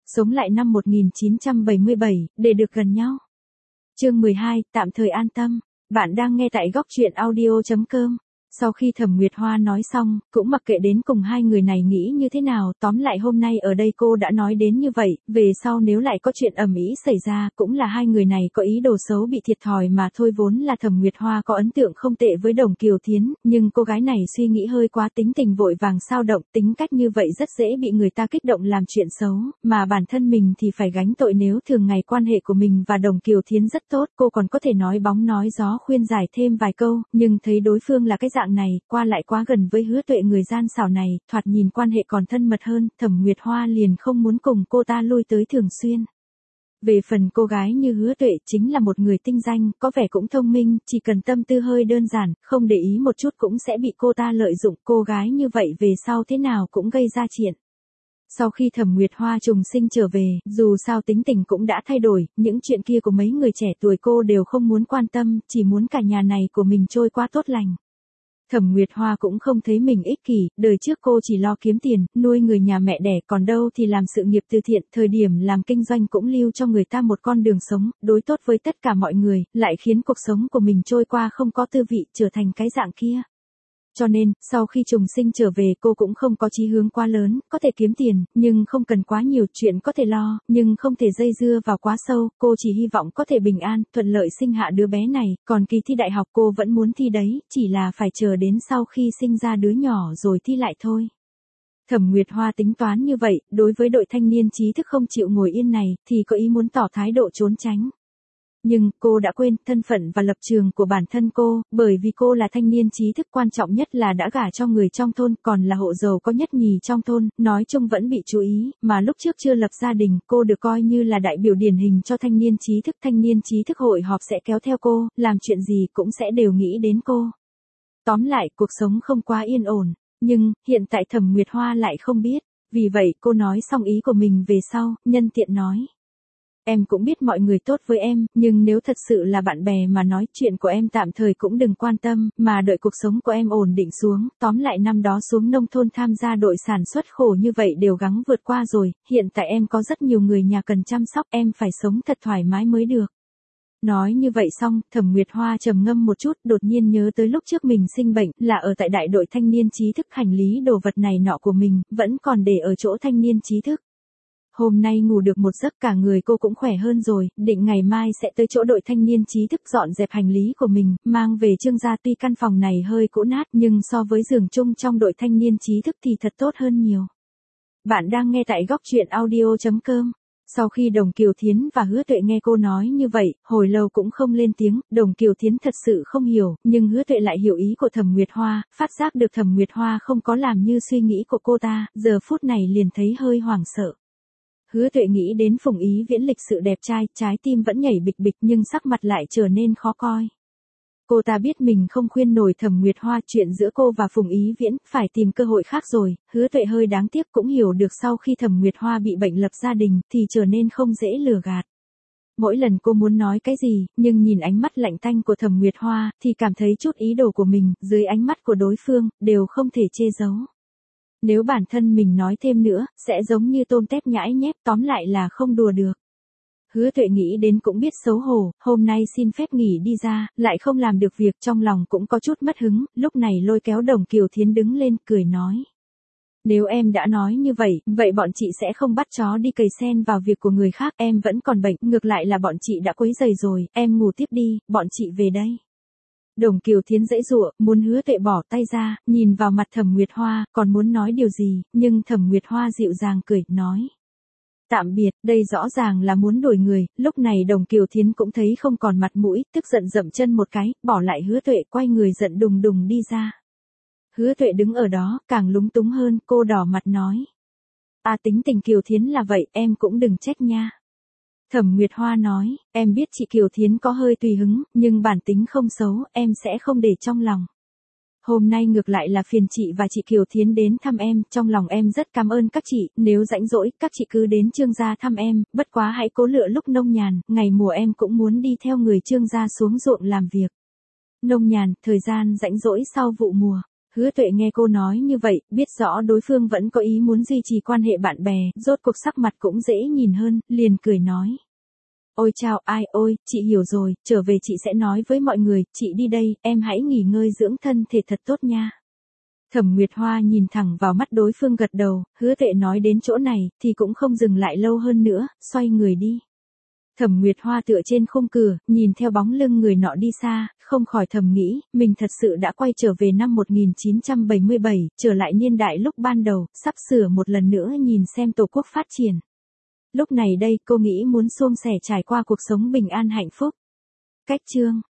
Sống lại năm 1977, để được gần nhau. Chương 12, tạm thời an tâm. Bạn đang nghe tại góc truyện audio.com. Sau khi Thẩm Nguyệt Hoa nói xong, cũng mặc kệ đến cùng hai người này nghĩ như thế nào, tóm lại hôm nay ở đây cô đã nói đến như vậy, về sau nếu lại có chuyện ầm ĩ xảy ra, cũng là hai người này có ý đồ xấu bị thiệt thòi mà thôi. Vốn là Thẩm Nguyệt Hoa có ấn tượng không tệ với Đồng Kiều Thiến, nhưng cô gái này suy nghĩ hơi quá, tính tình vội vàng xao động, tính cách như vậy rất dễ bị người ta kích động làm chuyện xấu, mà bản thân mình thì phải gánh tội. Nếu thường ngày quan hệ của mình và Đồng Kiều Thiến rất tốt, cô còn có thể nói bóng nói gió khuyên giải thêm vài câu, nhưng thấy đối phương là cái dạng này, qua lại quá gần với Hứa Tuệ người gian xảo này, thoạt nhìn quan hệ còn thân mật hơn, Thẩm Nguyệt Hoa liền không muốn cùng cô ta lui tới thường xuyên. Về phần cô gái như Hứa Tuệ chính là một người tinh danh, có vẻ cũng thông minh, chỉ cần tâm tư hơi đơn giản, không để ý một chút cũng sẽ bị cô ta lợi dụng. Cô gái như vậy về sau thế nào cũng gây ra chuyện. Sau khi Thẩm Nguyệt Hoa trùng sinh trở về, dù sao tính tình cũng đã thay đổi, những chuyện kia của mấy người trẻ tuổi cô đều không muốn quan tâm, chỉ muốn cả nhà này của mình trôi qua tốt lành. Thẩm Nguyệt Hoa cũng không thấy mình ích kỷ, đời trước cô chỉ lo kiếm tiền, nuôi người nhà mẹ đẻ, còn đâu thì làm sự nghiệp từ thiện, thời điểm làm kinh doanh cũng lưu cho người ta một con đường sống, đối tốt với tất cả mọi người, lại khiến cuộc sống của mình trôi qua không có tư vị, trở thành cái dạng kia. Cho nên, sau khi trùng sinh trở về cô cũng không có chí hướng quá lớn, có thể kiếm tiền, nhưng không cần quá nhiều, chuyện có thể lo, nhưng không thể dây dưa vào quá sâu, cô chỉ hy vọng có thể bình an, thuận lợi sinh hạ đứa bé này, còn kỳ thi đại học cô vẫn muốn thi đấy, chỉ là phải chờ đến sau khi sinh ra đứa nhỏ rồi thi lại thôi. Thẩm Nguyệt Hoa tính toán như vậy, đối với đội thanh niên trí thức không chịu ngồi yên này, thì có ý muốn tỏ thái độ trốn tránh. Nhưng, cô đã quên thân phận và lập trường của bản thân cô, bởi vì cô là thanh niên trí thức, quan trọng nhất là đã gả cho người trong thôn, còn là hộ giàu có nhất nhì trong thôn, nói chung vẫn bị chú ý, mà lúc trước chưa lập gia đình, cô được coi như là đại biểu điển hình cho thanh niên trí thức hội họp sẽ kéo theo cô, làm chuyện gì cũng sẽ đều nghĩ đến cô. Tóm lại, cuộc sống không quá yên ổn, nhưng, hiện tại Thẩm Nguyệt Hoa lại không biết, vì vậy cô nói xong ý của mình về sau, nhân tiện nói. Em cũng biết mọi người tốt với em, nhưng nếu thật sự là bạn bè mà nói, chuyện của em tạm thời cũng đừng quan tâm, mà đợi cuộc sống của em ổn định xuống. Tóm lại năm đó xuống nông thôn tham gia đội sản xuất khổ như vậy đều gắng vượt qua rồi, hiện tại em có rất nhiều người nhà cần chăm sóc, em phải sống thật thoải mái mới được. Nói như vậy xong, Thẩm Nguyệt Hoa trầm ngâm một chút, đột nhiên nhớ tới lúc trước mình sinh bệnh, là ở tại đại đội thanh niên trí thức, hành lý đồ vật này nọ của mình, vẫn còn để ở chỗ thanh niên trí thức. Hôm nay ngủ được một giấc cả người cô cũng khỏe hơn rồi, định ngày mai sẽ tới chỗ đội thanh niên trí thức dọn dẹp hành lý của mình, mang về Trương gia. Tuy căn phòng này hơi cũ nát nhưng so với giường chung trong đội thanh niên trí thức thì thật tốt hơn nhiều. Bạn đang nghe tại góc truyện audio.com. Sau khi Đồng Kiều Thiến và Hứa Tuệ nghe cô nói như vậy, hồi lâu cũng không lên tiếng, Đồng Kiều Thiến thật sự không hiểu, nhưng Hứa Tuệ lại hiểu ý của Thẩm Nguyệt Hoa, phát giác được Thẩm Nguyệt Hoa không có làm như suy nghĩ của cô ta, giờ phút này liền thấy hơi hoảng sợ. Hứa Tuệ nghĩ đến Phùng Ý Viễn lịch sự đẹp trai, trái tim vẫn nhảy bịch bịch nhưng sắc mặt lại trở nên khó coi. Cô ta biết mình không khuyên nổi Thẩm Nguyệt Hoa, chuyện giữa cô và Phùng Ý Viễn, phải tìm cơ hội khác rồi. Hứa Tuệ hơi đáng tiếc cũng hiểu được sau khi Thẩm Nguyệt Hoa bị bệnh lập gia đình, thì trở nên không dễ lừa gạt. Mỗi lần cô muốn nói cái gì, nhưng nhìn ánh mắt lạnh tanh của Thẩm Nguyệt Hoa, thì cảm thấy chút ý đồ của mình, dưới ánh mắt của đối phương, đều không thể che giấu. Nếu bản thân mình nói thêm nữa, sẽ giống như tôm tép nhãi nhép, tóm lại là không đùa được. Hứa Tuệ nghĩ đến cũng biết xấu hổ, hôm nay xin phép nghỉ đi ra, lại không làm được việc, trong lòng cũng có chút mất hứng, lúc này lôi kéo Đồng Kiều Thiến đứng lên, cười nói. Nếu em đã nói như vậy, vậy bọn chị sẽ không bắt chó đi cày sen vào việc của người khác, em vẫn còn bệnh, ngược lại là bọn chị đã quấy rầy rồi, em ngủ tiếp đi, bọn chị về đây. Đồng Kiều Thiến giãy giụa, muốn Hứa Tuệ bỏ tay ra, nhìn vào mặt Thẩm Nguyệt Hoa, còn muốn nói điều gì, nhưng Thẩm Nguyệt Hoa dịu dàng cười, nói. Tạm biệt, đây rõ ràng là muốn đuổi người, lúc này Đồng Kiều Thiến cũng thấy không còn mặt mũi, tức giận dậm chân một cái, bỏ lại Hứa Tuệ, quay người giận đùng đùng đi ra. Hứa Tuệ đứng ở đó, càng lúng túng hơn, cô đỏ mặt nói. Tính tình Kiều Thiến là vậy, em cũng đừng trách nha. Thẩm Nguyệt Hoa nói, em biết chị Kiều Thiến có hơi tùy hứng, nhưng bản tính không xấu, em sẽ không để trong lòng. Hôm nay ngược lại là phiền chị và chị Kiều Thiến đến thăm em, trong lòng em rất cảm ơn các chị, nếu rảnh rỗi, các chị cứ đến Trương gia thăm em, bất quá hãy cố lựa lúc nông nhàn, ngày mùa em cũng muốn đi theo người Trương gia xuống ruộng làm việc. Nông nhàn, thời gian rảnh rỗi sau vụ mùa. Hứa Tuệ nghe cô nói như vậy, biết rõ đối phương vẫn có ý muốn duy trì quan hệ bạn bè, rốt cuộc sắc mặt cũng dễ nhìn hơn, liền cười nói. Ôi chao ai ôi, chị hiểu rồi, trở về chị sẽ nói với mọi người, chị đi đây, em hãy nghỉ ngơi dưỡng thân thể thật tốt nha. Thẩm Nguyệt Hoa nhìn thẳng vào mắt đối phương gật đầu, Hứa Tuệ nói đến chỗ này, thì cũng không dừng lại lâu hơn nữa, xoay người đi. Thẩm Nguyệt Hoa tựa trên khung cửa, nhìn theo bóng lưng người nọ đi xa, không khỏi thầm nghĩ, mình thật sự đã quay trở về năm 1977, trở lại niên đại lúc ban đầu, sắp sửa một lần nữa nhìn xem Tổ quốc phát triển. Lúc này đây cô nghĩ muốn suôn sẻ trải qua cuộc sống bình an hạnh phúc. Cách chương